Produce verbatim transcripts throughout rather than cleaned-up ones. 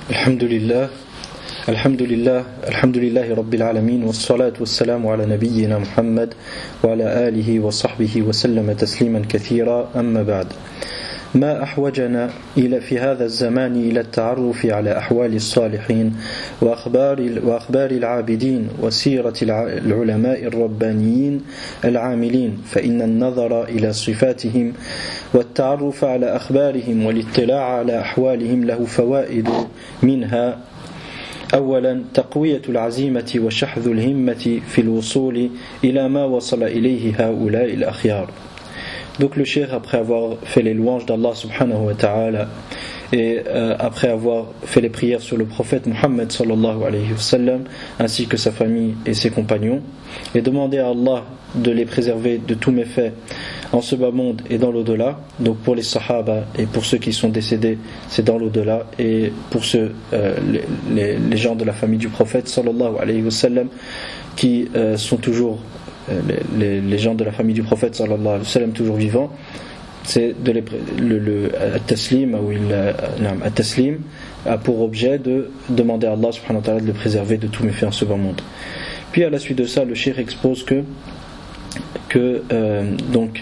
Alhamdulillah, Alhamdulillah, Alhamdulillahi Rabbil Alamin, wa salatu wa salamu ala nabiyyina Muhammad wa ala alihi wa sahbihi wa sallama tasliman kathira, amma ba'd. ما أحوجنا إلى في هذا الزمان إلى التعرف على أحوال الصالحين وأخبار وأخبار العابدين وسيرة العلماء الربانيين العاملين، فإن النظر إلى صفاتهم والتعرف على أخبارهم والاطلاع على أحوالهم له فوائد، منها أولا تقوية العزيمة وشحذ الهمة في الوصول إلى ما وصل إليه هؤلاء الأخيار. Donc le cheikh, après avoir fait les louanges d'Allah subhanahu wa ta'ala et euh, après avoir fait les prières sur le prophète Muhammad sallallahu alayhi wa sallam ainsi que sa famille et ses compagnons, et demandé à Allah de les préserver de tous méfaits en ce bas monde et dans l'au-delà. Donc pour les sahaba et pour ceux qui sont décédés, c'est dans l'au-delà, et pour ceux euh, les, les, les gens de la famille du prophète sallallahu alayhi wa sallam qui euh, sont toujours Les, les, les gens de la famille du prophète sallallahu alayhi wa sallam toujours vivants, c'est de les, le, le at-taslim ou il at-taslim a pour objet de demander à Allah subhanahu wa ta'ala de le préserver de tous méfaits en ce bas monde. Puis à la suite de ça, le cheikh expose que que euh, donc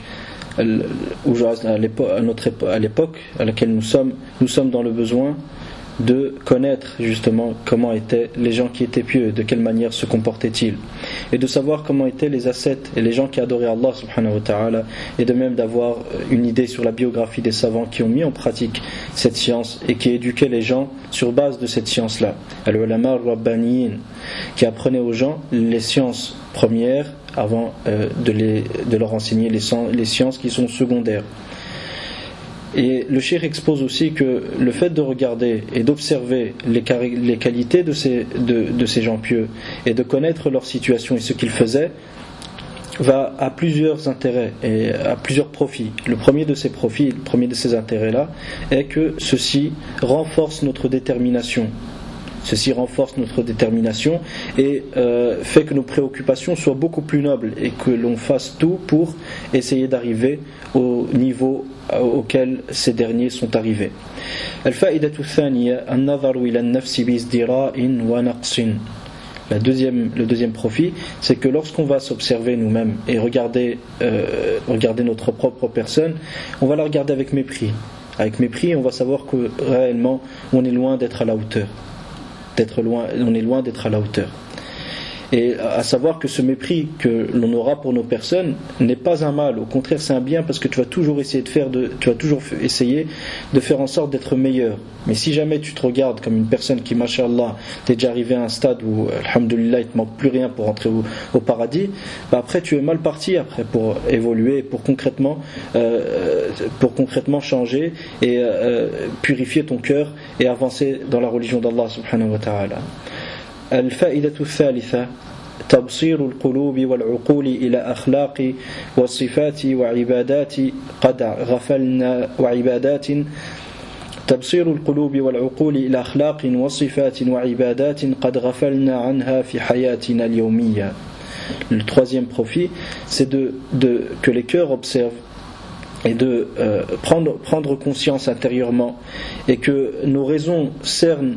à l'époque, à notre époque, à l'époque à laquelle nous sommes, nous sommes dans le besoin de connaître justement comment étaient les gens qui étaient pieux, de quelle manière se comportaient-ils, et de savoir comment étaient les ascètes et les gens qui adoraient Allah subhanahu wa ta'ala, et de même d'avoir une idée sur la biographie des savants qui ont mis en pratique cette science et qui éduquaient les gens sur base de cette science-là, al-ulama al-rabbaniyin, qui apprenaient aux gens les sciences premières avant euh, de, les, de leur enseigner les, les sciences qui sont secondaires. Et le cheikh expose aussi que le fait de regarder et d'observer les, cari- les qualités de ces, de, de ces gens pieux et de connaître leur situation et ce qu'ils faisaient va à plusieurs intérêts et à plusieurs profits. Le premier de ces profits, le premier de ces intérêts-là est que ceci renforce notre détermination. Ceci renforce notre détermination et euh, fait que nos préoccupations soient beaucoup plus nobles et que l'on fasse tout pour essayer d'arriver au niveau auquel ces derniers sont arrivés. Al-fa'idatu thaniya an-nazaru ila an-nafsi bi-izdira'in wa naqsin. La deuxième, le deuxième profit, c'est que lorsqu'on va s'observer nous-mêmes et regarder, euh, regarder notre propre personne, on va la regarder avec mépris. Avec mépris, on va savoir que réellement, on est loin d'être à la hauteur. D'être loin, on est loin d'être à la hauteur. Et à savoir que ce mépris que l'on aura pour nos personnes n'est pas un mal, au contraire c'est un bien, parce que tu vas toujours essayer de faire de, tu vas toujours essayer de faire en sorte d'être meilleur. Mais si jamais tu te regardes comme une personne qui, mashallah, t'es déjà arrivé à un stade où, alhamdulillah, il te manque plus rien pour entrer au, au paradis, bah après tu es mal parti après pour évoluer, pour concrètement, euh, pour concrètement changer et euh, purifier ton cœur et avancer dans la religion d'Allah subhanahu wa ta'ala. الفائدة الثالثة تبصير القلوب والعقول إلى أخلاق والصفات وعبادات قد غفلنا وعبادات تبصير القلوب والعقول إلى أخلاق وصفات وعبادات قد غفلنا عنها في حياتنا اليومية. Le troisième profit, c'est de, de, que les cœurs observent et de euh, prendre, prendre conscience intérieurement et que nos raisons cernent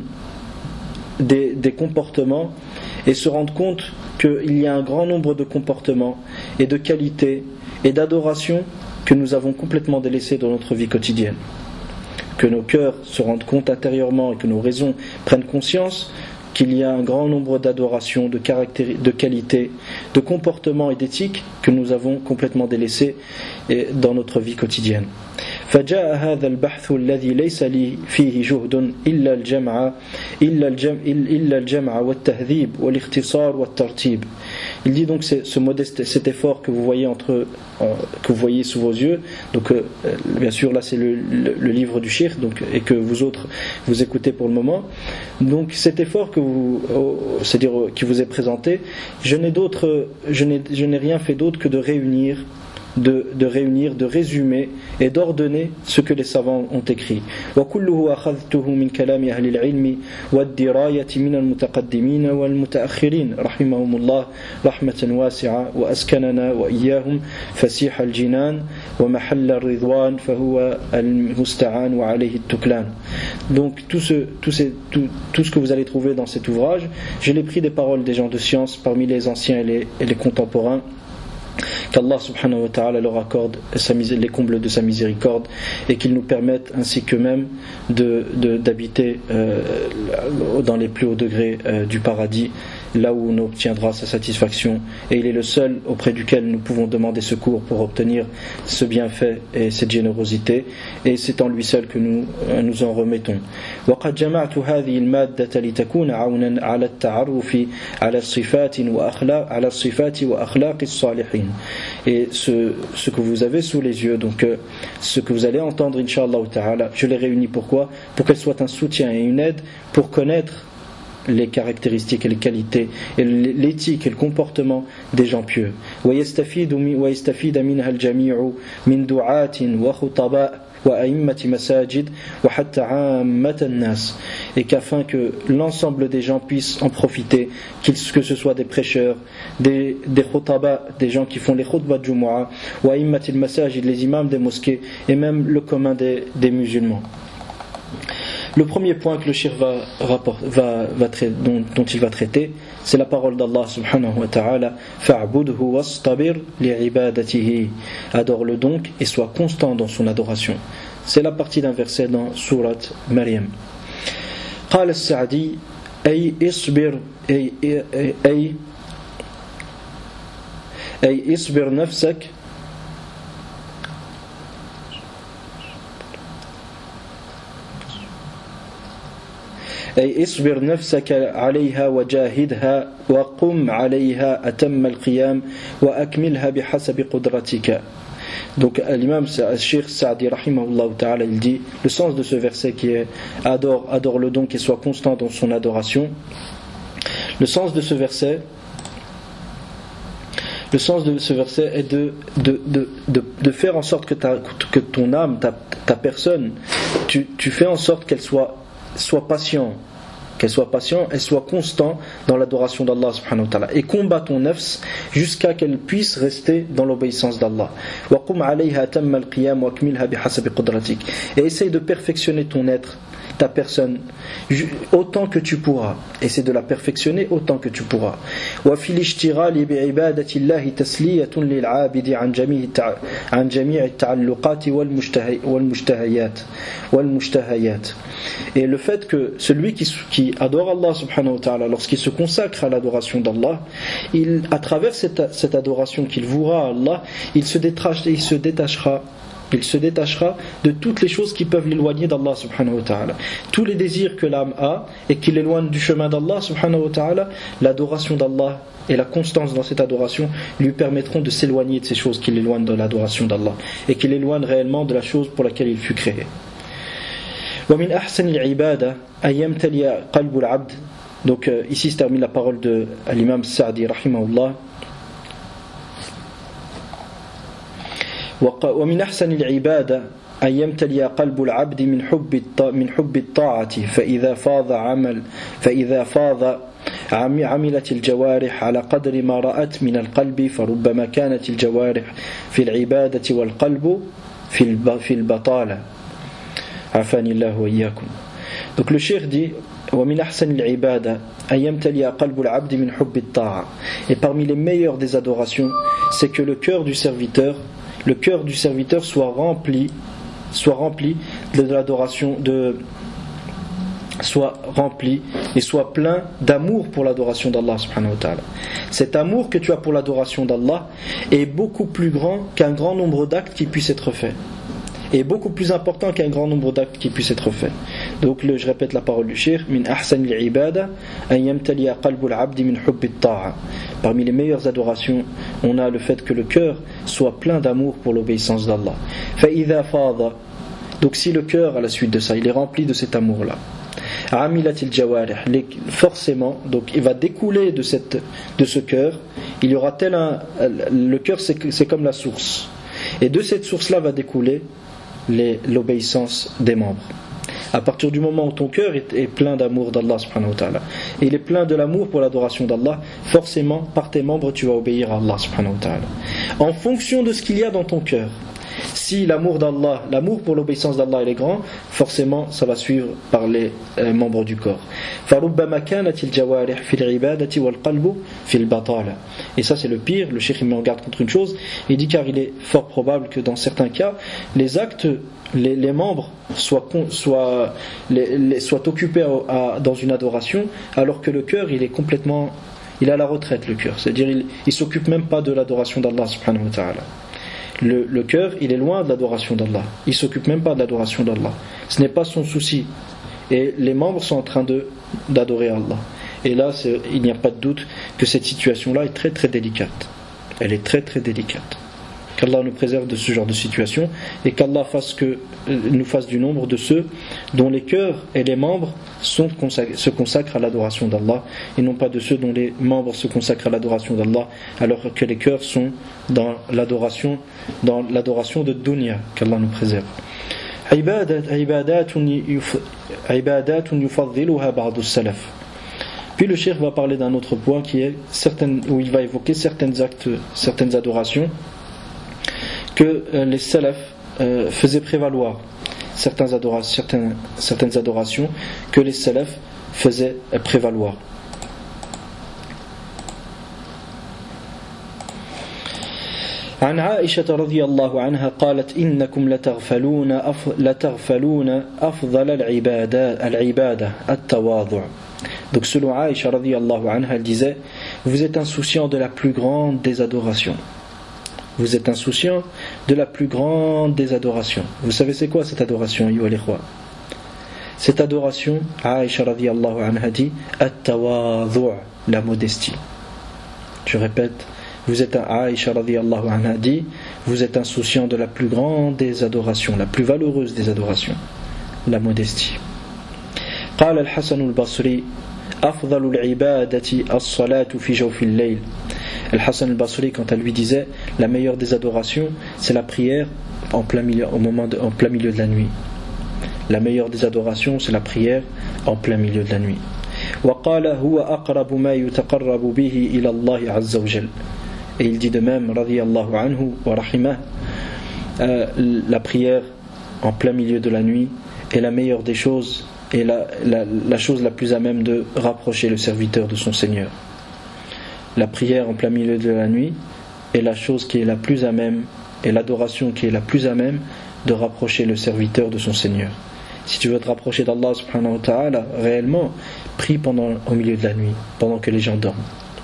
Des, des comportements et se rendre compte qu'il y a un grand nombre de comportements et de qualités et d'adorations que nous avons complètement délaissés dans notre vie quotidienne. Que nos cœurs se rendent compte intérieurement et que nos raisons prennent conscience qu'il y a un grand nombre d'adorations, de, de qualités, de comportements et d'éthiques que nous avons complètement délaissés dans notre vie quotidienne. فجاء هذا البحث الذي ليس لي فيه جهد إلا الجمع إلا الجمع إلا الجمع والتهذيب والاختصار والترتيب. Il dit donc c'est ce modeste, cet effort que vous voyez entre euh, que vous voyez sous vos yeux. Donc euh, bien sûr là c'est le, le, le livre du cheikh, donc et que vous autres vous écoutez pour le moment. Donc cet effort que vous, euh, c'est-à-dire euh, qui vous est présenté, je n'ai d'autre, je n'ai je n'ai rien fait d'autre que de réunir de, de réunir, de résumer et d'ordonner ce que les savants ont écrit. وكله أخذته من كلام أهل العلم والدراية من المتقدمين والمتأخرين رحمهم الله رحمة واسعة وأسكننا وإياهم فسيح الجنان ومحل الرضوان فهو المستعان وعليه التكلان. Donc tout ce, tout, ce, tout, tout ce que vous allez trouver dans cet ouvrage, je l'ai pris des paroles des gens de science parmi les anciens et les, et les contemporains. Qu'Allah subhanahu wa ta'ala leur accorde sa, les combles de sa miséricorde et qu'il nous permette ainsi qu'eux-mêmes de, de, d'habiter euh, dans les plus hauts degrés euh, du paradis, là où on obtiendra sa satisfaction, et il est le seul auprès duquel nous pouvons demander secours pour obtenir ce bienfait et cette générosité, et c'est en lui seul que nous nous en remettons. وقد جمعت هذه المادة لتكون عونا على التعرف على الصفات وأخلاق على الصفات وأخلاق الصالحين. Et ce, ce que vous avez sous les yeux, donc euh, ce que vous allez entendre, Inch'Allah ta'ala, je les réunis pourquoi ? Pour qu'elles soient un soutien et une aide pour connaître les caractéristiques et les qualités et l'éthique et le comportement des gens pieux. ويستفيد ويستفيد منها الجميع من دعاة وخطباء وأئمة مساجد وحتى عامة الناس, et qu'afin que l'ensemble des gens puissent en profiter, que ce soit des prêcheurs, des, des khutaba, des gens qui font les khutbah de Jumu'ah, wa a'immatil masajid, les imams des mosquées, et même le commun des, des musulmans. Le premier point que le shir va, va, va traiter, dont, dont il va traiter, c'est la parole d'Allah subhanahu wa ta'ala, fa'budhu wastabir li'ibadatihi, adore-le donc et sois constant dans son adoration. C'est la partie d'un verset dans sourate Maryam. قال السعدي أي اصبر أي أي أي, أي اصبر نفسك أي اصبر نفسك عليها وجاهدها وقم عليها أتم القيام وأكملها بحسب قدرتك. Donc l'imam Cheikh Sa'di rahimahullah ta'ala, il dit le sens de ce verset qui est adore, adore le donc et soit constant dans son adoration. Le sens de ce verset Le sens de ce verset est de, de, de, de, de faire en sorte que, ta, que ton âme, ta, ta personne, tu, tu fais en sorte qu'elle soit Sois patient, qu'elle soit patient et soit constant dans l'adoration d'Allah subhanahu wa ta'ala, et combat ton nafs jusqu'à qu'elle puisse rester dans l'obéissance d'Allah. Et essaye de perfectionner ton être, ta personne, autant que tu pourras. Essaie de la perfectionner autant que tu pourras. وفي الاشتغال بعبادة الله تسلية للعابد عن جميع عن جميع التعلقات والمشتهيات والمشتهيات. Et le fait que celui qui, qui adore Allah subhanahu wa ta'ala, lorsqu'il se consacre à l'adoration d'Allah, il, à travers cette, cette adoration qu'il vouera à Allah, il se détachera, il se détachera Il se détachera de toutes les choses qui peuvent l'éloigner d'Allah subhanahu wa ta'ala. Tous les désirs que l'âme a et qui l'éloignent du chemin d'Allah subhanahu wa ta'ala, l'adoration d'Allah et la constance dans cette adoration lui permettront de s'éloigner de ces choses qui l'éloignent de l'adoration d'Allah et qui l'éloignent réellement de la chose pour laquelle il fut créé. وَمِنْ أَحْسَنِ الْعِبَادَةِ أَنْ يَمْتَلِيَ قَلْبُ الْعَبْدِ. Donc euh, ici se termine la parole de l'imam Sa'di rahimahullah. ومن أحسن العبادة أن يمتلئ قلب العبد من حب من حب الطاعة فإذا فاض عمل فإذا فاض عملت الجوارح على قدر ما رأت من القلب فربما كانت الجوارح في العبادة والقلب في في البطالة عافاني الله وإياكم. Donc le cheikh dit ومن أحسن العبادة أن يمتلئ قلب العبد من حب الطاعة, et parmi les meilleures des adorations c'est que le cœur du serviteur le cœur du serviteur soit rempli, soit rempli de l'adoration, de, soit rempli et soit plein d'amour pour l'adoration d'Allah subhanahu wa ta'ala. Cet amour que tu as pour l'adoration d'Allah est beaucoup plus grand qu'un grand nombre d'actes qui puissent être faits, et beaucoup plus important qu'un grand nombre d'actes qui puissent être faits. Donc le, je répète la parole du cheikh, min ahsan al-ibada an yamtaliya qalbu al-abd min hubb at-ta'a. Parmi les meilleures adorations, on a le fait que le cœur soit plein d'amour pour l'obéissance d'Allah. Fa idha fada, donc si le cœur à la suite de ça, il est rempli de cet amour-là, amilatil jawarih, forcément, donc il va découler de cette de ce cœur, il y aura tel un, le cœur c'est, c'est comme la source. Et de cette source-là va découler les, l'obéissance des membres. À partir du moment où ton cœur est, est plein d'amour d'Allah subhanahu wa ta'ala, et il est plein de l'amour pour l'adoration d'Allah, forcément par tes membres tu vas obéir à Allah subhanahu wa ta'ala en fonction de ce qu'il y a dans ton cœur. Si l'amour d'Allah, l'amour pour l'obéissance d'Allah il est grand, forcément ça va suivre par les euh, membres du corps. Et ça c'est le pire, le cheikh il met en garde contre une chose, il dit car il est fort probable que dans certains cas, les actes, les, les membres soient, soient, les, les, soient occupés à, à, dans une adoration, alors que le cœur il est complètement, il est à la retraite le cœur, c'est-à-dire il ne s'occupe même pas de l'adoration d'Allah subhanahu wa ta'ala. Le, le cœur, il est loin de l'adoration d'Allah. Il ne s'occupe même pas de l'adoration d'Allah. Ce n'est pas son souci. Et les membres sont en train de, d'adorer Allah. Et là, c'est, il n'y a pas de doute que cette situation-là est très très délicate. Elle est très très délicate. Qu'Allah nous préserve de ce genre de situation et qu'Allah fasse que, nous fasse du nombre de ceux dont les cœurs et les membres sont, se consacrent à l'adoration d'Allah et non pas de ceux dont les membres se consacrent à l'adoration d'Allah alors que les cœurs sont dans l'adoration, dans l'adoration de dunya. Qu'Allah nous préserve. Puis le cheikh va parler d'un autre point qui est certaines, où il va évoquer certains actes, certaines adorations que euh, les salafs euh, faisaient prévaloir, certains adora- certaines, certaines adorations que les salafs faisaient prévaloir. عن عائشة رضي الله عنها قالت إنكم لتغفلون لتغفلون أفضل العبادة العبادة التواضع. Donc selon Aïcha رضي الله عنها, elle disait, vous êtes insouciant de la plus grande des adorations. Vous êtes insouciant de la plus grande des adorations. Vous savez c'est quoi cette adoration, ayyuha l'ikhwa? Cette adoration, Aïcha radiyallahu anha dit, at-tawadhu', la modestie. Je répète, vous êtes un Aïcha radiyallahu anha dit, vous êtes insouciant de la plus grande des adorations, la plus valeureuse des adorations, la modestie. قال الحسن البصري أفضل العبادة الصلاة في جوف الليل. Al-Hassan al-Basri, quand elle lui disait la meilleure des adorations c'est la prière en plein milieu, au moment de, en plein milieu de la nuit. La meilleure des adorations c'est la prière en plein milieu de la nuit. وقال هو أقرب ما يتقرب به إلى الله عز وجل. Et il dit de même radiyallahu anhu wa rahimah, euh, la prière en plein milieu de la nuit est la meilleure des choses et la, la, la chose la plus à même de rapprocher le serviteur de son Seigneur. La prière en plein milieu de la nuit est la chose qui est la plus à même, et l'adoration qui est la plus à même de rapprocher le serviteur de son Seigneur. Si tu veux te rapprocher d'Allah subhanahu wa ta'ala réellement, prie pendant, au milieu de la nuit, pendant que les gens dorment.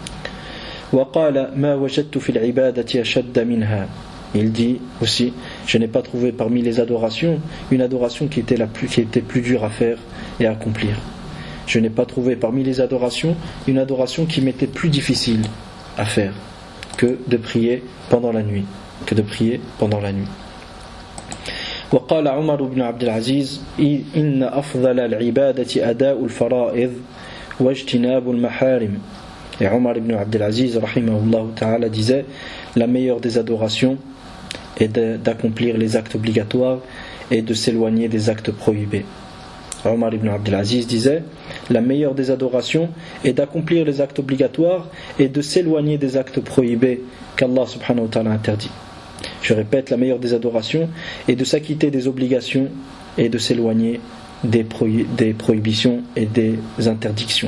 وقال ما وجدت في العبادة أشد منها. Il dit aussi, je n'ai pas trouvé parmi les adorations une adoration qui était, la plus, qui était plus dure à faire et à accomplir. Je n'ai pas trouvé parmi les adorations une adoration qui m'était plus difficile à faire que de prier pendant la nuit, que de prier pendant la nuit. وقال عمر بن عبد العزيز إن أفضل العبادة أداء الفرائض واجتناب المحارم. Et Omar ibn Abdel Aziz rahimahullah ta'ala disait, la meilleure des adorations est de, d'accomplir les actes obligatoires et de s'éloigner des actes prohibés. Omar ibn Abdel Aziz disait, la meilleure des adorations est d'accomplir les actes obligatoires et de s'éloigner des actes prohibés qu'Allah subhanahu wa ta'ala interdit. Je répète, la meilleure des adorations est de s'acquitter des obligations et de s'éloigner des, prohi- des prohibitions et des interdictions.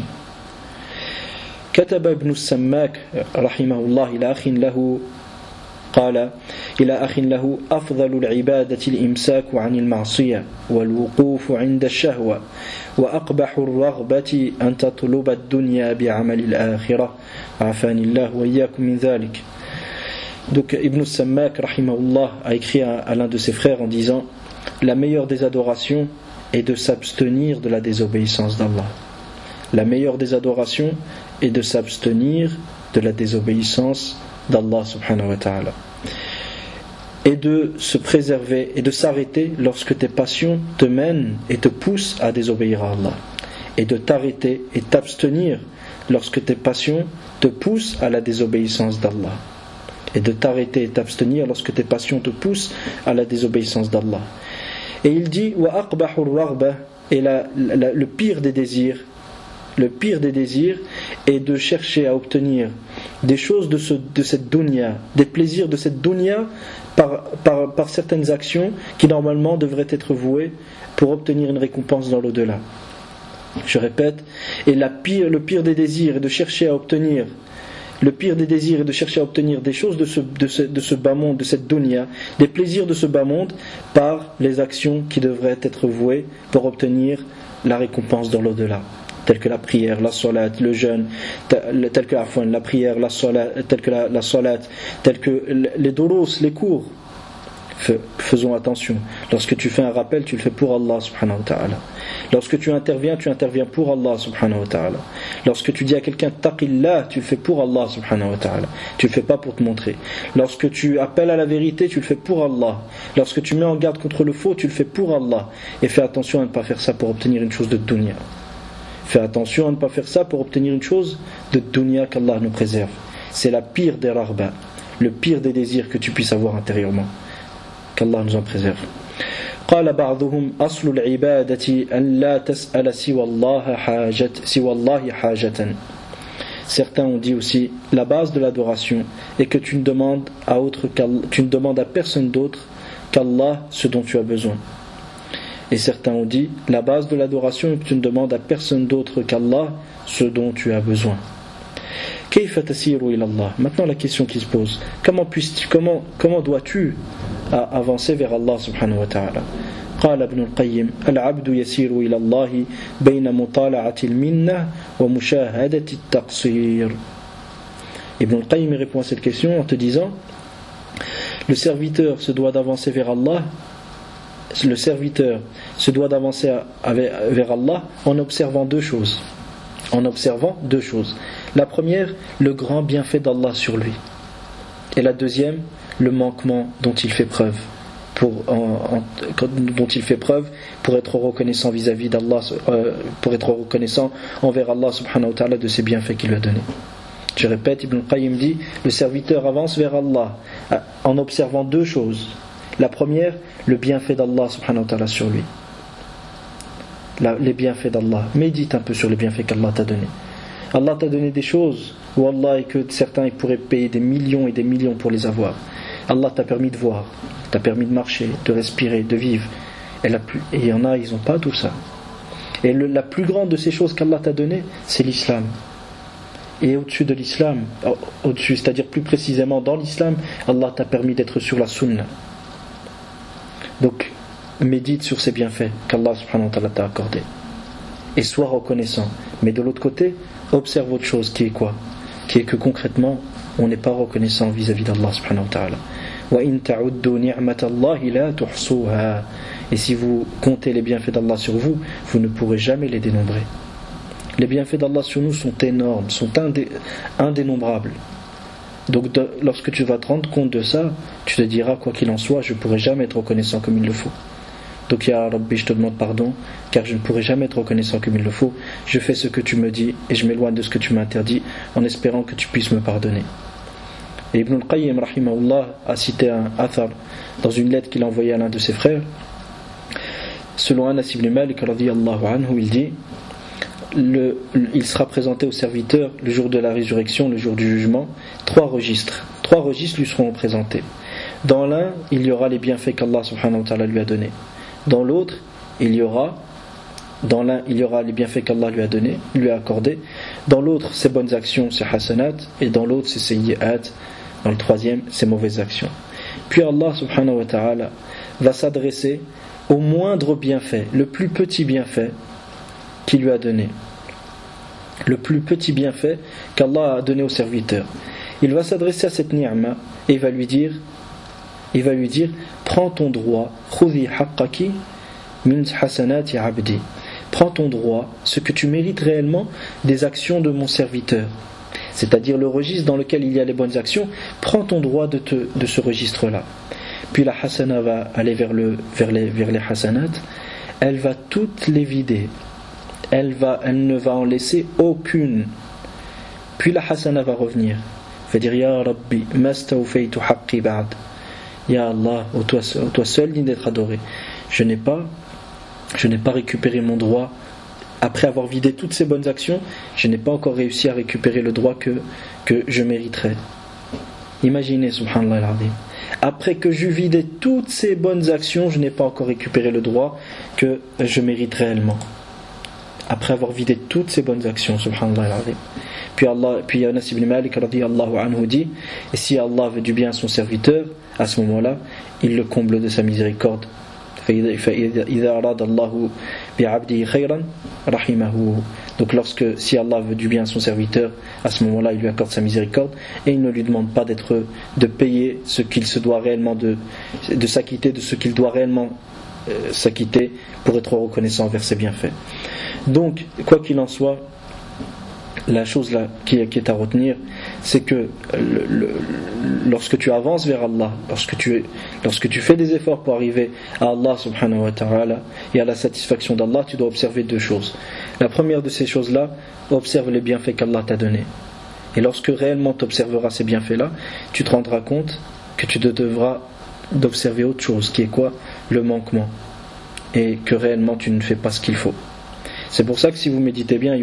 كتب ابن السماك رحمه الله إلى أخ له قال إلى أخ له أفضل العبادة الإمساك عن المعصية والوقوف عند الشهوة وأقبح الرغبة أن تطلب الدنيا بعمل الآخرة عافاني الله وإياكم من ذلك. Donc Ibn Sammak rahimahullah a écrit à, à l'un de ses frères en disant, la meilleure des adorations est de s'abstenir de la désobéissance d'Allah. La meilleure des adorations est de s'abstenir de la désobéissance d'Allah subhanahu wa ta'ala et de se préserver et de s'arrêter lorsque tes passions te mènent et te poussent à désobéir à Allah, et de t'arrêter et t'abstenir lorsque tes passions te poussent à la désobéissance d'Allah, et de t'arrêter et t'abstenir lorsque tes passions te poussent à la désobéissance d'Allah. Et il dit wa aqbahu ar-raghba, et la, la, le pire des désirs, le pire des désirs est de chercher à obtenir des choses de, ce, de cette dunya, des plaisirs de cette dunya par, par, par certaines actions qui normalement devraient être vouées pour obtenir une récompense dans l'au-delà. Je répète, et la pire, le pire des désirs est de chercher à obtenir Le pire des désirs est de chercher à obtenir des choses de ce, de ce, de ce bas monde, de cette dunya, des plaisirs de ce bas monde, par les actions qui devraient être vouées pour obtenir la récompense dans l'au-delà, telles que la prière, la salat, le jeûne, telles que la, enfin, la prière, la salat, telles que la, la salat, telles que les doros, les cours. Faisons attention. Lorsque tu fais un rappel, tu le fais pour Allah subhanahu wa ta'ala. Lorsque tu interviens, tu interviens pour Allah subhanahu wa ta'ala. Lorsque tu dis à quelqu'un taqillah, tu le fais pour Allah subhanahu wa ta'ala. Tu le fais pas pour te montrer. Lorsque tu appelles à la vérité, tu le fais pour Allah. Lorsque tu mets en garde contre le faux, tu le fais pour Allah. Et fais attention à ne pas faire ça pour obtenir une chose de dunya. Fais attention à ne pas faire ça pour obtenir une chose de dunya, qu'Allah nous préserve. C'est la pire des raghba, le pire des désirs que tu puisses avoir intérieurement. Qu'Allah nous en préserve. قال بعضهم أصل العبادة أن لا تسأل سوى الله حاجة سوى الله حاجة. Certains ont dit aussi, la base de l'adoration est que tu ne demandes à autre tu ne demandes à personne d'autre qu'Allah ce dont tu as besoin. Et certains ont dit, la base de l'adoration est que tu ne demandes à personne d'autre qu'Allah ce dont tu as besoin. كيف تسير إلى الله. Maintenant la question qui se pose, comment puisses-tu, comment comment dois-tu avancer vers Allah subhanahu wa ta'ala. قال ابن القيم العبد يسير إلى الله بين مطالعة المنة ومشاهدة التقصير. Ibn al-Qayyim répond à cette question en te disant, le serviteur se doit d'avancer vers Allah, le serviteur se doit d'avancer vers Allah en observant deux choses. En observant deux choses. La première, le grand bienfait d'Allah sur lui. Et la deuxième, le manquement dont il fait preuve pour, en, en, dont il fait preuve pour être reconnaissant vis-à-vis d'Allah, euh, pour être reconnaissant envers Allah subhanahu wa ta'ala de ses bienfaits qu'il lui a donnés. Je répète, Ibn al-Qayyim dit, le serviteur avance vers Allah en observant deux choses. La première, le bienfait d'Allah subhanahu wa ta'ala sur lui. La, les bienfaits d'Allah. Médite un peu sur les bienfaits qu'Allah t'a donnés. Allah t'a donné des choses où Allah, et que certains ils pourraient payer des millions et des millions pour les avoir. Allah t'a permis de voir, t'a permis de marcher, de respirer, de vivre. Et il y en a, ils n'ont pas tout ça. Et le, la plus grande de ces choses qu'Allah t'a données, c'est l'islam. Et au-dessus de l'islam, au-dessus, c'est-à-dire plus précisément dans l'islam, Allah t'a permis d'être sur la sunna. Donc, médite sur ces bienfaits qu'Allah subhanahu wa ta'ala t'a accordés. Et sois reconnaissant. Mais de l'autre côté, observe autre chose qui est quoi ? Qui est que concrètement, on n'est pas reconnaissant vis-à-vis d'Allah subhanahu wa ta'ala. وَإِن تَعُدُّوا نِعْمَةَ اللَّهِ لَا تُحْصُوهَا. Et si vous comptez les bienfaits d'Allah sur vous, vous ne pourrez jamais les dénombrer. Les bienfaits d'Allah sur nous sont énormes, sont indé- indénombrables. Donc de, lorsque tu vas te rendre compte de ça, tu te diras, quoi qu'il en soit, je ne pourrai jamais être reconnaissant comme il le faut. Donc Ya Rabbi, je te demande pardon, car je ne pourrai jamais être reconnaissant comme il le faut. Je fais ce que tu me dis et je m'éloigne de ce que tu m'as interdit, en espérant que tu puisses me pardonner. Et Ibn al-Qayyim rahimahullah a cité un athar dans une lettre qu'il a envoyée à l'un de ses frères. Selon Anas ibn Malik radiyallahu anhu, il dit, le, il sera présenté au serviteur le jour de la résurrection, le jour du jugement, trois registres. Trois registres lui seront présentés. Dans l'un, il y aura les bienfaits qu'Allah subhanahu wa ta'ala lui a donnés. Dans l'autre, il y aura dans l'un, il y aura les bienfaits qu'Allah lui a donnés, lui a accordés. Dans l'autre, ses bonnes actions, ses hasanat, et dans l'autre, ses sayyi'at. Dans le troisième, ses mauvaises actions. Puis Allah subhanahu wa ta'ala va s'adresser au moindre bienfait, le plus petit bienfait qu'il lui a donné. Le plus petit bienfait qu'Allah a donné au serviteur. Il va s'adresser à cette ni'ma et il va lui dire il va lui dire prends ton droit, khudhi haqqaki min hasanati abdi. Prends ton droit, ce que tu mérites réellement des actions de mon serviteur. C'est-à-dire le registre dans lequel il y a les bonnes actions, prends ton droit de, te, de ce registre-là. Puis la hasana va aller vers, le, vers, les, vers les hasanat, elle va toutes les vider. Elle, va, elle ne va en laisser aucune. Puis la hasana va revenir. fait dire Ya Rabbi, mastawfaytu haqqi ba'd. Ya Allah, ô toi, ô toi seul digne d'être adoré. Je n'ai pas, je n'ai pas récupéré mon droit. Après avoir vidé toutes ces bonnes actions, je n'ai pas encore réussi à récupérer le droit que, que je mériterais. Imaginez, subhanallah al-azim. Après que j'eus vidé toutes ces bonnes actions, je n'ai pas encore récupéré le droit que je mérite réellement. Après avoir vidé toutes ces bonnes actions, subhanallah al-azim. Puis Allah, puis Anas ibn Malik radiyallahu anhu dit, et si Allah veut du bien à son serviteur, à ce moment-là, il le comble de sa miséricorde. Donc lorsque, si Allah veut du bien à son serviteur, à ce moment-là il lui accorde sa miséricorde et il ne lui demande pas d'être, de payer ce qu'il se doit réellement, de, de s'acquitter de ce qu'il doit réellement euh, s'acquitter pour être reconnaissant envers ses bienfaits. Donc quoi qu'il en soit, la chose là qui, qui est à retenir, c'est que le, le, lorsque tu avances vers Allah, lorsque tu, lorsque tu fais des efforts pour arriver à Allah subhanahu wa ta'ala et à la satisfaction d'Allah, tu dois observer deux choses. La première de ces choses là, observe les bienfaits qu'Allah t'a donnés. Et lorsque réellement tu observeras ces bienfaits là, tu te rendras compte que tu te devras d'observer autre chose, qui est quoi? Le manquement, et que réellement tu ne fais pas ce qu'il faut. C'est pour ça que si vous méditez bien,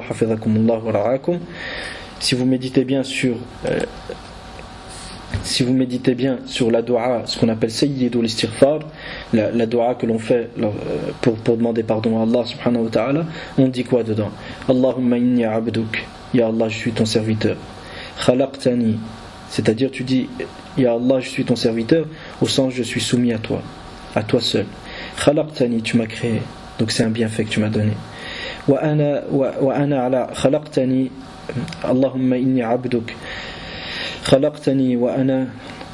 si vous méditez bien sur euh, si vous méditez bien sur la dua, ce qu'on appelle sayyidul istighfar, la, la dua que l'on fait pour, pour demander pardon à Allah subhanahu wa ta'ala, on dit quoi dedans? Allahumma inni abduk, ya Allah je suis ton serviteur. Khalaqtani, c'est-à-dire tu dis ya Allah je suis ton serviteur au sens je suis soumis à toi, à toi seul. Khalaqtani, tu m'as créé, donc c'est un bienfait que tu m'as donné. Wa ana wa ana ala khalaqtani, Allahumma inni abduk. خلقتني وأنا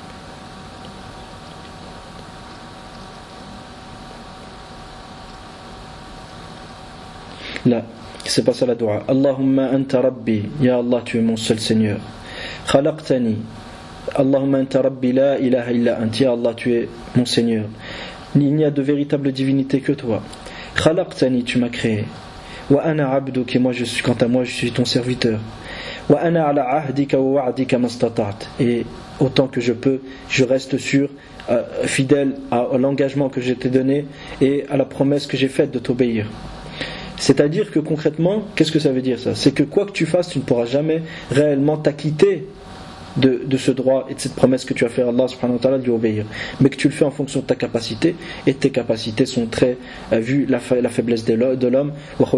لا c'est pas ça la dua. Allahumma anta rabbi, ya Allah tu es mon seul Seigneur. Khalaqtani, Allahumma anta rabbi la ilaha illa anta, ya Allah tu es mon Seigneur. Il n'y a de véritable divinité que toi. Khalaqtani, tu m'as créé. Wa ana abduk, et moi je suis, quant à moi je suis ton serviteur. Et autant que je peux, je reste sûr, euh, fidèle à, à l'engagement que je t'ai donné et à la promesse que j'ai faite de t'obéir. C'est-à-dire que concrètement, qu'est-ce que ça veut dire ça? C'est que quoi que tu fasses, tu ne pourras jamais réellement t'acquitter de, de ce droit et de cette promesse que tu as fait à Allah subhanahu wa ta'ala de lui obéir, mais que tu le fais en fonction de ta capacité, et tes capacités sont très euh, vu la, fa- la faiblesse de l'homme,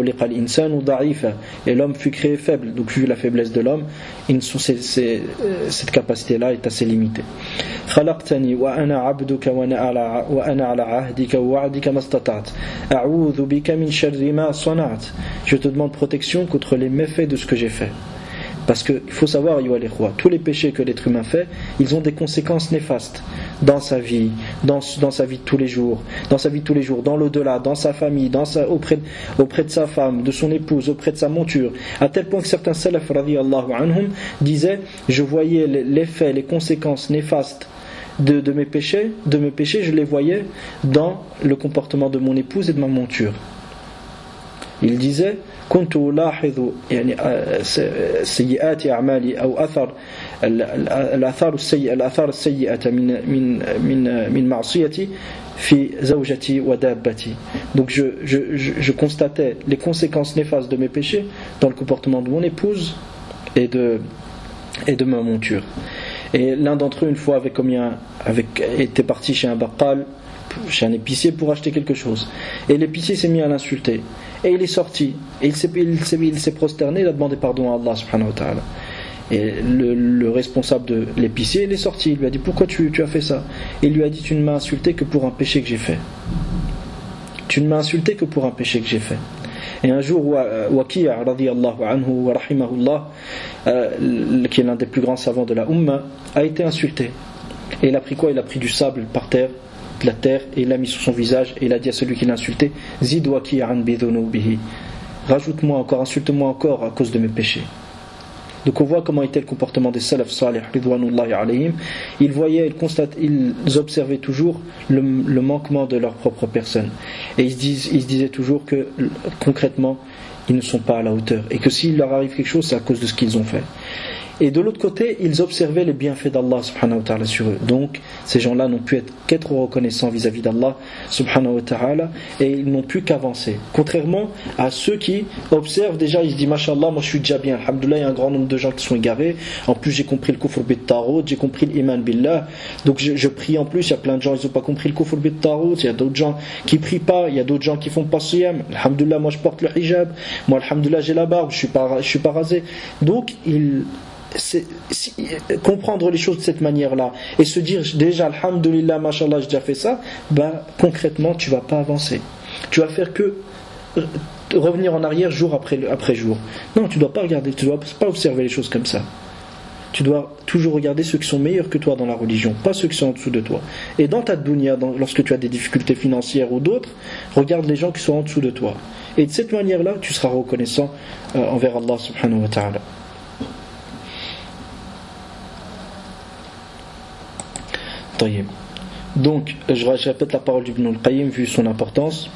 et l'homme fut créé faible, donc vu la faiblesse de l'homme, ils sont, c'est, c'est, cette capacité là est assez limitée. Khalaqtani wa ana abduka wa ana ala ahdika wa wa'dika mastata'at a'udhu bika min sharri ma sana'at. Je te demande protection contre les méfaits de ce que j'ai fait. Parce qu'il faut savoir, tous les péchés que l'être humain fait, ils ont des conséquences néfastes dans sa vie, dans, dans sa vie de tous les jours, dans sa vie de tous les jours, dans l'au-delà, dans sa famille, dans sa, auprès, auprès de sa femme, de son épouse, auprès de sa monture. À tel point que certains salaf radiyallahu anhum disaient, je voyais l'effet, les conséquences néfastes de, de mes péchés, de mes péchés, je les voyais dans le comportement de mon épouse et de ma monture. Il disait كنت ألاحظ يعني سيئات أعمالي أو أثر الآثار السيئة الآثار السيئة من من من من معصيتي في زوجتي ودابتي. Donc je, je, je, je constatais les conséquences néfastes de mes péchés dans le comportement de mon épouse et de et de ma monture. Et l'un d'entre eux une fois avait combien avec était parti chez un baqal, chez un épicier pour acheter quelque chose, et l'épicier s'est mis à l'insulter. Et il est sorti, et il s'est, il, s'est, il s'est prosterné, il a demandé pardon à Allah subhanahu wa ta'ala. Et le, le responsable de l'épicier, il est sorti, il lui a dit pourquoi tu, tu as fait ça? Il lui a dit tu ne m'as insulté que pour un péché que j'ai fait. Tu ne m'as insulté que pour un péché que j'ai fait. Et un jour, Waqi' radiyallahu anhu wa rahimahullah, euh, qui est l'un des plus grands savants de la Ummah, a été insulté. Et il a pris quoi? Il a pris du sable par terre, de la terre, et il l'a mis sur son visage, et il a dit à celui qui l'a insulté, Zid waqi'an bidhunubihi, rajoute-moi encore, insulte-moi encore à cause de mes péchés. Donc on voit comment était le comportement des salaf salih ridwanullahi alayhim. Ils voyaient, ils constataient, ils observaient toujours le, le manquement de leur propre personne, et ils se, disent, ils se disaient toujours que concrètement ils ne sont pas à la hauteur, et que s'il leur arrive quelque chose c'est à cause de ce qu'ils ont fait. Et de l'autre côté, ils observaient les bienfaits d'Allah subhanahu wa ta'ala sur eux. Donc, ces gens-là n'ont pu être qu'être reconnaissants vis-à-vis d'Allah subhanahu wa ta'ala, et ils n'ont pu qu'avancer. Contrairement à ceux qui observent déjà, ils se disent, Masha'Allah, moi je suis déjà bien, alhamdoulilah, il y a un grand nombre de gens qui sont égarés. En plus, j'ai compris le kufr bit tarot, j'ai compris l'iman billah. Donc, je, je prie en plus. Il y a plein de gens, ils n'ont pas compris le kufr bit tarot. Il y a d'autres gens qui prient pas, il y a d'autres gens qui font pas siyam. Alhamdoulilah, moi je porte le hijab. Moi, alhamdoulilah, j'ai la barbe, je suis pas, je suis pas rasé. Donc, ils. C'est, si, comprendre les choses de cette manière-là et se dire déjà alhamdulillah, mashallah, j'ai déjà fait ça, bah, concrètement tu vas pas avancer, tu vas faire que revenir en arrière jour après, après jour. Non, tu dois pas regarder, tu dois pas observer les choses comme ça. Tu dois toujours regarder ceux qui sont meilleurs que toi dans la religion, pas ceux qui sont en dessous de toi. Et dans ta dunya, dans, lorsque tu as des difficultés financières ou d'autres, regarde les gens qui sont en dessous de toi, et de cette manière-là tu seras reconnaissant euh, envers Allah subhanahu wa ta'ala. Donc, je répète la parole d'Ibn al-Qayyim vu son importance.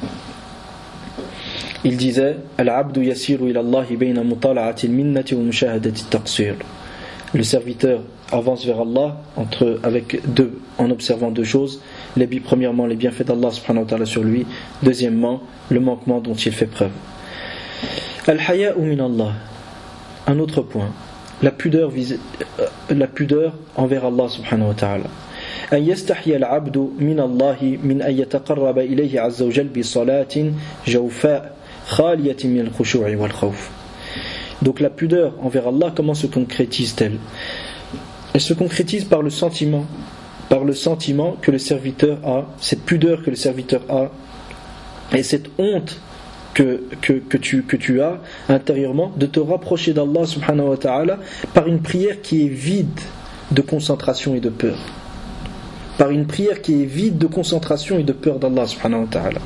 Il disait Al-abdu yasiru ila Allah bayna mutala'ati al-minnati wa mushahadati at-taqsir. Le serviteur avance vers Allah entre, avec deux, en observant deux choses. Les, premièrement, les bienfaits d'Allah subhanahu wa ta'ala sur lui. Deuxièmement, le manquement dont il fait preuve. Al-haya'u min Allah. Un autre point. La pudeur, vise, euh, la pudeur envers Allah subhanahu wa ta'ala. أن يستحي العبد من الله من أن يتقرب إليه عز وجل بصلاة جوفاء خالية من الخشوع والخوف. Donc la pudeur envers Allah, comment se concrétise-t-elle? Elle se concrétise par le sentiment, par le sentiment que le serviteur a, cette pudeur que le serviteur a, et cette honte que, que, que, tu, que tu as intérieurement de te rapprocher d'Allah subhanahu wa ta'ala par une prière qui est vide de concentration et de peur. Par une prière qui est vide de concentration et de peur d'Allah subhanahu wa ta'ala.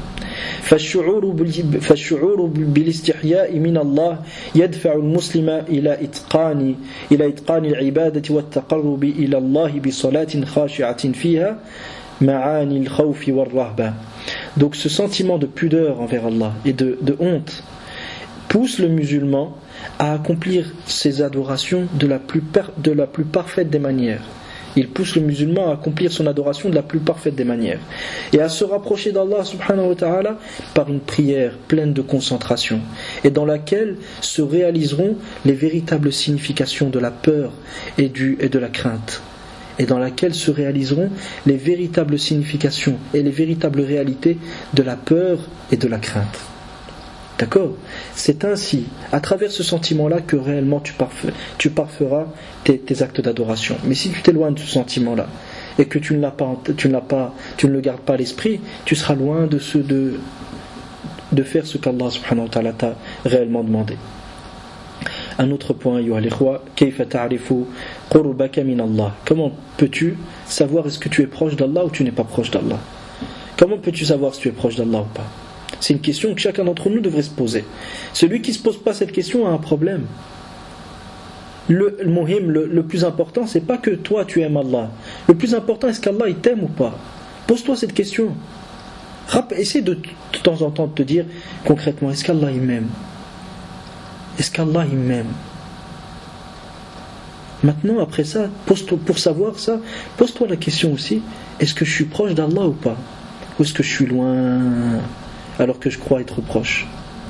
فالشعور بالاستحياء من الله يدفع المسلم إلى إتقان إلى إتقان العبادة والتقرب إلى الله بصلاة خاشعة فيها معاني الخوف والرهبة. Donc ce sentiment de pudeur envers Allah et de, de honte pousse le musulman à accomplir ses adorations de la plus, per, de la plus parfaite des manières. Il pousse le musulman à accomplir son adoration de la plus parfaite des manières et à se rapprocher d'Allah subhanahu wa ta'ala par une prière pleine de concentration et dans laquelle se réaliseront les véritables significations de la peur et, du, et de la crainte, et dans laquelle se réaliseront les véritables significations et les véritables réalités de la peur et de la crainte. D'accord ? C'est ainsi, à travers ce sentiment-là, que réellement tu, parfe- tu parferas tes, tes actes d'adoration. Mais si tu t'éloignes de ce sentiment-là et que tu ne l'as pas, tu ne l'as pas, tu ne le gardes pas à l'esprit, tu seras loin de ce de de faire ce qu'Allah subhanahu wa ta'ala t'a réellement demandé. Un autre point, ayyuha al-ikhwa, kayfa ta'rifu qurbaka min Allah. Comment peux-tu savoir est-ce que tu es proche d'Allah ou tu n'es pas proche d'Allah? Comment peux-tu savoir si tu es proche d'Allah ou pas? C'est une question que chacun d'entre nous devrait se poser. Celui qui ne se pose pas cette question a un problème. Le, le muhim, le, le plus important, c'est pas que toi tu aimes Allah. Le plus important, est-ce qu'Allah il t'aime ou pas? Pose-toi cette question. Essaie de, de temps en temps de te dire concrètement, est-ce qu'Allah il m'aime? Est-ce qu'Allah il m'aime? Maintenant, après ça, pose-toi, pour savoir ça, pose-toi la question aussi, est-ce que je suis proche d'Allah ou pas? Ou est-ce que je suis loin alors que je crois être proche?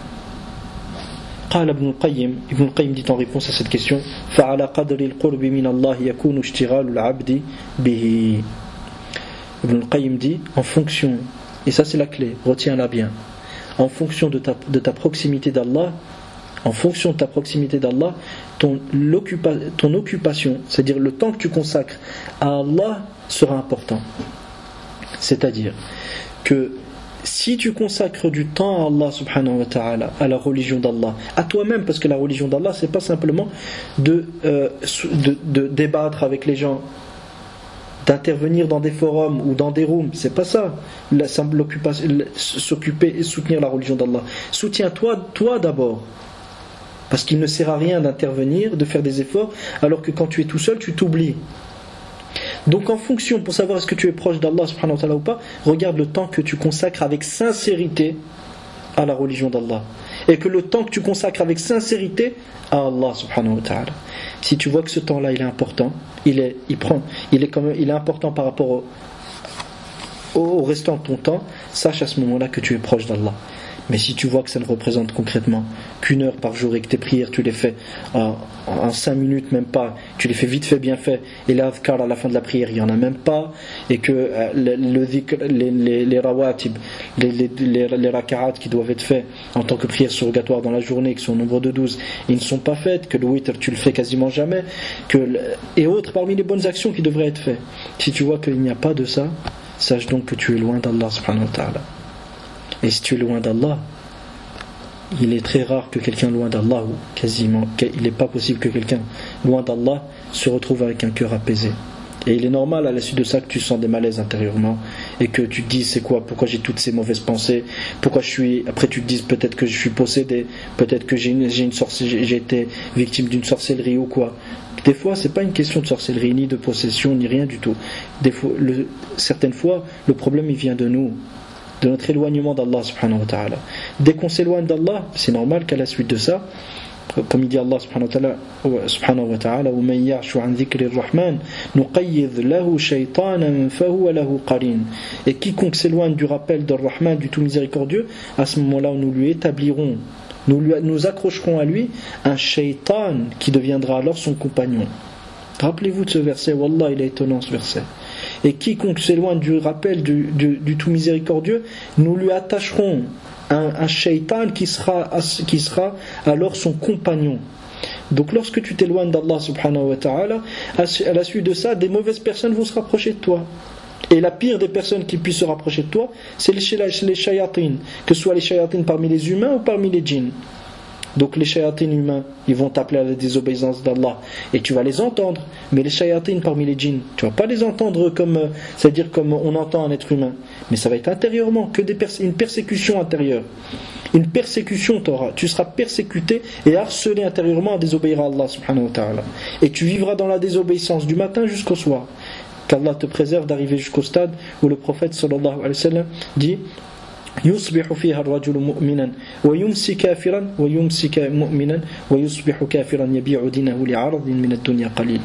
قال ابن القيم ابن القيم dit en réponse à cette question فعلى قدر القرب من الله يكون اشتغال العبد به. Ibn al-Qayyim dit en fonction, et ça c'est la clé, retiens-la bien, en fonction de ta, de ta proximité d'Allah, en fonction de ta proximité d'Allah, ton, ton occupation, c'est-à-dire le temps que tu consacres à Allah sera important. C'est-à-dire que si tu consacres du temps à Allah subhanahu wa ta'ala, à la religion d'Allah, à toi-même, parce que la religion d'Allah c'est pas simplement de, euh, de, de débattre avec les gens, d'intervenir dans des forums ou dans des rooms, c'est pas ça la, s'occuper et soutenir la religion d'Allah. Soutiens-toi toi d'abord, parce qu'il ne sert à rien d'intervenir, de faire des efforts alors que quand tu es tout seul tu t'oublies. Donc en fonction, pour savoir est-ce que tu es proche d'Allah subhanahu wa ta'ala ou pas, regarde le temps que tu consacres avec sincérité à la religion d'Allah. et que le temps que tu consacres avec sincérité à Allah subhanahu wa ta'ala. Si tu vois que ce temps-là il est important, il est, il prend, il est quand même, il est important par rapport au, au, au restant de ton temps, sache à ce moment-là que tu es proche d'Allah. Mais si tu vois que ça ne représente concrètement qu'une heure par jour et que tes prières tu les fais en, en cinq minutes, même pas, tu les fais vite fait, bien fait, et l'adhkar à la fin de la prière il n'y en a même pas, et que euh, le, le dhikr, les, les, les rawatib, les, les, les, les raka'at qui doivent être faits en tant que prière surrogatoire dans la journée, qui sont au nombre de douze, ils ne sont pas faites, que le witr tu le fais quasiment jamais, que, et autres parmi les bonnes actions qui devraient être faites. Si tu vois qu'il n'y a pas de ça, sache donc que tu es loin d'Allah subhanahu wa ta'ala. Et si tu es loin d'Allah, il est très rare que quelqu'un loin d'Allah, ou quasiment, il n'est pas possible que quelqu'un loin d'Allah se retrouve avec un cœur apaisé. Et il est normal à la suite de ça que tu sens des malaises intérieurement et que tu te dises c'est quoi, pourquoi j'ai toutes ces mauvaises pensées, pourquoi je suis, après tu te dises peut-être que je suis possédé, peut-être que j'ai, une, j'ai, une sorcellerie, j'ai été victime d'une sorcellerie ou quoi. Des fois c'est pas une question de sorcellerie, ni de possession, ni rien du tout. Des fois, le, certaines fois le problème il vient de nous, de notre éloignement d'Allah subhanahu wa ta'ala. Dès qu'on s'éloigne d'Allah, c'est normal qu'à la suite de ça, comme il dit Allah subhanahu wa ta'ala, subhanahu wa ta'ala, وَمَنْ يَعْشُ عَنْ ذِكْرِ الرَّحْمَنِ نُقَيِّضْ لَهُ شَيْطَانًا فَهُوَ لَهُ قَرِينٌ. Et quiconque s'éloigne du rappel de Rahman, du tout miséricordieux, à ce moment-là nous lui établirons, nous, lui, nous accrocherons à lui un shaitan qui deviendra alors son compagnon. Rappelez-vous de ce verset, Wallah il est étonnant ce verset. Et quiconque s'éloigne du rappel du, du, du tout miséricordieux, nous lui attacherons un, un shaitan qui sera, qui sera alors son compagnon. Donc lorsque tu t'éloignes d'Allah subhanahu wa ta'ala, à la suite de ça, des mauvaises personnes vont se rapprocher de toi. Et la pire des personnes qui puissent se rapprocher de toi, c'est les, les shayatines, que ce soit les shayatines parmi les humains ou parmi les djinns. Donc les shayatines humains, ils vont t'appeler à la désobéissance d'Allah et tu vas les entendre. Mais les shayatines parmi les djinns, tu vas pas les entendre comme, c'est-à-dire comme on entend un être humain. Mais ça va être intérieurement, que des pers- une persécution intérieure. Une persécution t'auras. Tu seras persécuté et harcelé intérieurement à désobéir à Allah subhanahu wa ta'ala. Et tu vivras dans la désobéissance du matin jusqu'au soir. Qu'Allah te préserve d'arriver jusqu'au stade où le prophète sallallahu alayhi wa sallam dit يصبح فيها الرجل مؤمنا ويمسي كافرا ويمسي مؤمنا ويصبح كافرا يبيع دينه لعرض من الدنيا قليل.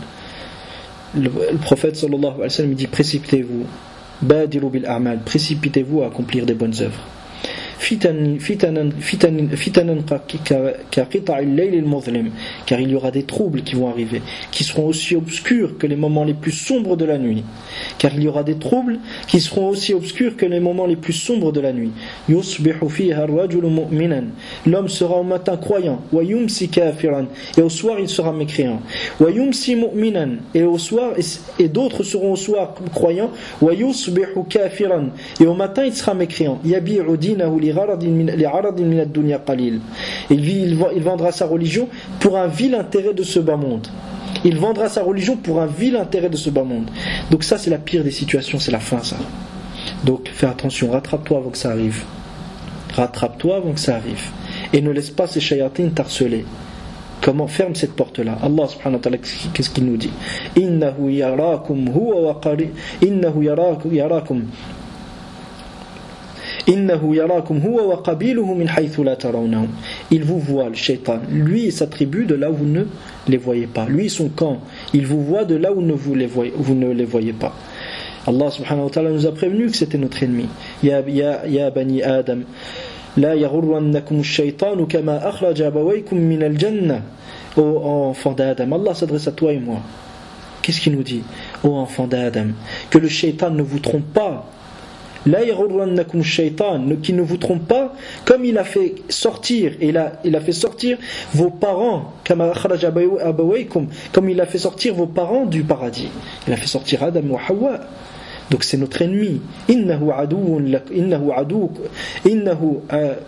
Le prophète sallallahu alayhi wa sallam dit précipitez-vous, badiru bil a'mal, précipitez-vous à accomplir des bonnes œuvres. Fitanan fitanan fitanan fitanan kaqita'i al-layl al-muzlim, car il y aura des troubles qui vont arriver, qui seront aussi obscurs que les moments les plus sombres de la nuit. Car il y aura des troubles qui seront aussi obscurs que les moments les plus sombres de la nuit. Yusbihu fiha ar-rajulu mu'minan, l'homme sera au matin croyant, wa yumsi kafiran, et au soir il sera mécréant. Wa yumsi mu'minan, et au soir et, et d'autres seront au soir croyants, wa yusbihu kafiran, et au matin il sera mécréant. Yabi'u dinahu li gharadin min ad-dunya qalil. Il vendra sa religion pour un vil intérêt de ce bas monde. Il vendra sa religion pour un vil intérêt de ce bas monde. Donc ça c'est la pire des situations, c'est la fin ça. Donc fais attention, rattrape-toi avant que ça arrive. Rattrape-toi avant que ça arrive. Et ne laisse pas ces shayatines t'harceler. Comment ferme cette porte-là? Allah subhanahu wa ta'ala, qu'est-ce qu'il nous dit? Innahu yarakum huwa wa qari innahu yarakum yarakum Innahu yarakum huwa wa qabiluhu min haythu la tarawnahum. Il vous voit, le shaitan, lui et sa tribu, de là où vous ne les voyez pas. Lui et son camp, il vous voit de là où ne vous, les voyez, vous ne les voyez pas. Allah subhanahu wa ta'ala nous a prévenu que c'était notre ennemi. Ya, ya, ya bani Adam, la yaghurrannakum ash-shaytanu kama akhraja abawaykum min al-jannah. Ô enfant d'Adam, Allah s'adresse à toi et moi. Qu'est-ce qu'il nous dit? Ô enfant d'Adam, que le shaitan ne vous trompe pas. La yaghurrannakum ash-shaytan, qui ne vous trompe pas, comme il a fait sortir, il a, il a fait sortir vos parents, kama akhraja abawaykum, comme il a fait sortir vos parents du paradis. Il a fait sortir Adam wa Hawa. Donc c'est notre ennemi. Innahu aduwwun lak, innahu aduwwuk, innahu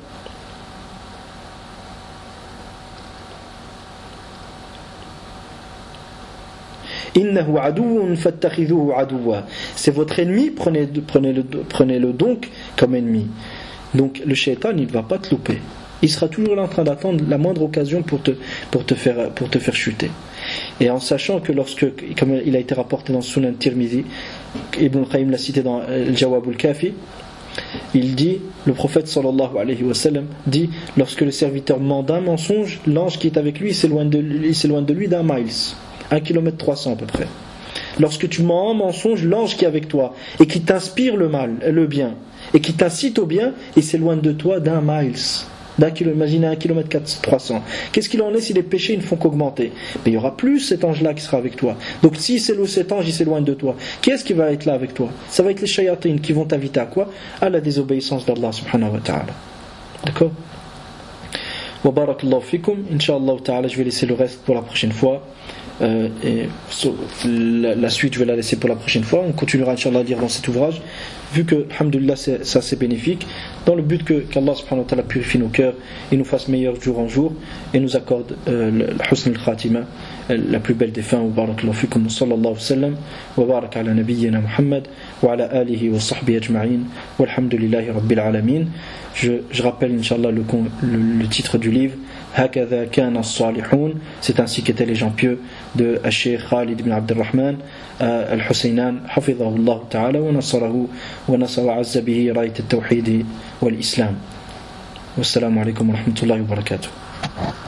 Innahu aduwwun fattakhidhuhu aduwwa. C'est votre ennemi, prenez, prenez-le, prenez-le donc comme ennemi. Donc le shaitan, il ne va pas te louper. Il sera toujours là en train d'attendre la moindre occasion pour te, pour te, faire, pour te faire chuter. Et en sachant que lorsque, comme il a été rapporté dans Sunan Tirmidhi, Ibn Qayyim l'a cité dans Al-Jawab al-Kafi, Il dit, le prophète sallallahu alayhi wa sallam dit, lorsque le serviteur ment d'un mensonge, l'ange qui est avec lui s'éloigne de lui, s'éloigne de lui d'un miles, un kilomètre trois cents à peu près. Lorsque tu mens un mensonge, l'ange qui est avec toi et qui t'inspire le mal, le bien, et qui t'incite au bien, il s'éloigne de toi d'un miles, d'un kilomètre, imaginez un kilomètre trois cents. Qu'est-ce qu'il en est si les péchés ne font qu'augmenter? Mais il y aura plus cet ange-là qui sera avec toi. Donc si c'est le, cet ange il s'éloigne de toi, qui est-ce qui va être là avec toi? Ça va être les shayatins qui vont t'inviter à quoi? À la désobéissance d'Allah subhanahu wa ta'ala. D'accord? Wa barakallahu fikum. Inch'Allah ta'ala, je vais laisser le reste pour la prochaine fois. Euh, et la, la suite je vais la laisser pour la prochaine fois. On continuera Inch'Allah à lire dans cet ouvrage, vu que alhamdoulilah c'est, ça c'est bénéfique, dans le but que, qu'Allah subhanahu wa ta'ala purifie nos cœurs et nous fasse meilleurs jour en jour et nous accorde euh, le husn al-khatima, la plus belle des fins. Wa barakallahu fikum, sallallahu sallam wa barak ala nabiyyina Muhammad wa ala alihi wa sahbihi ajma'in walhamdulillahi rabbil alamin. Je, je rappelle Inch'Allah le, le, le titre du livre, Hakadha kana as-salihun, c'est ainsi qu'étaient les gens pieux, de Cheikh Khalid ibn Abdurrahman al-Husaynan hafidhahu Allah ta'ala wa nasarahu wa nasara azza bihi rayat al-tawhid wal islam. Wassalamu alaikum wa rahmatullahi wa barakatuh.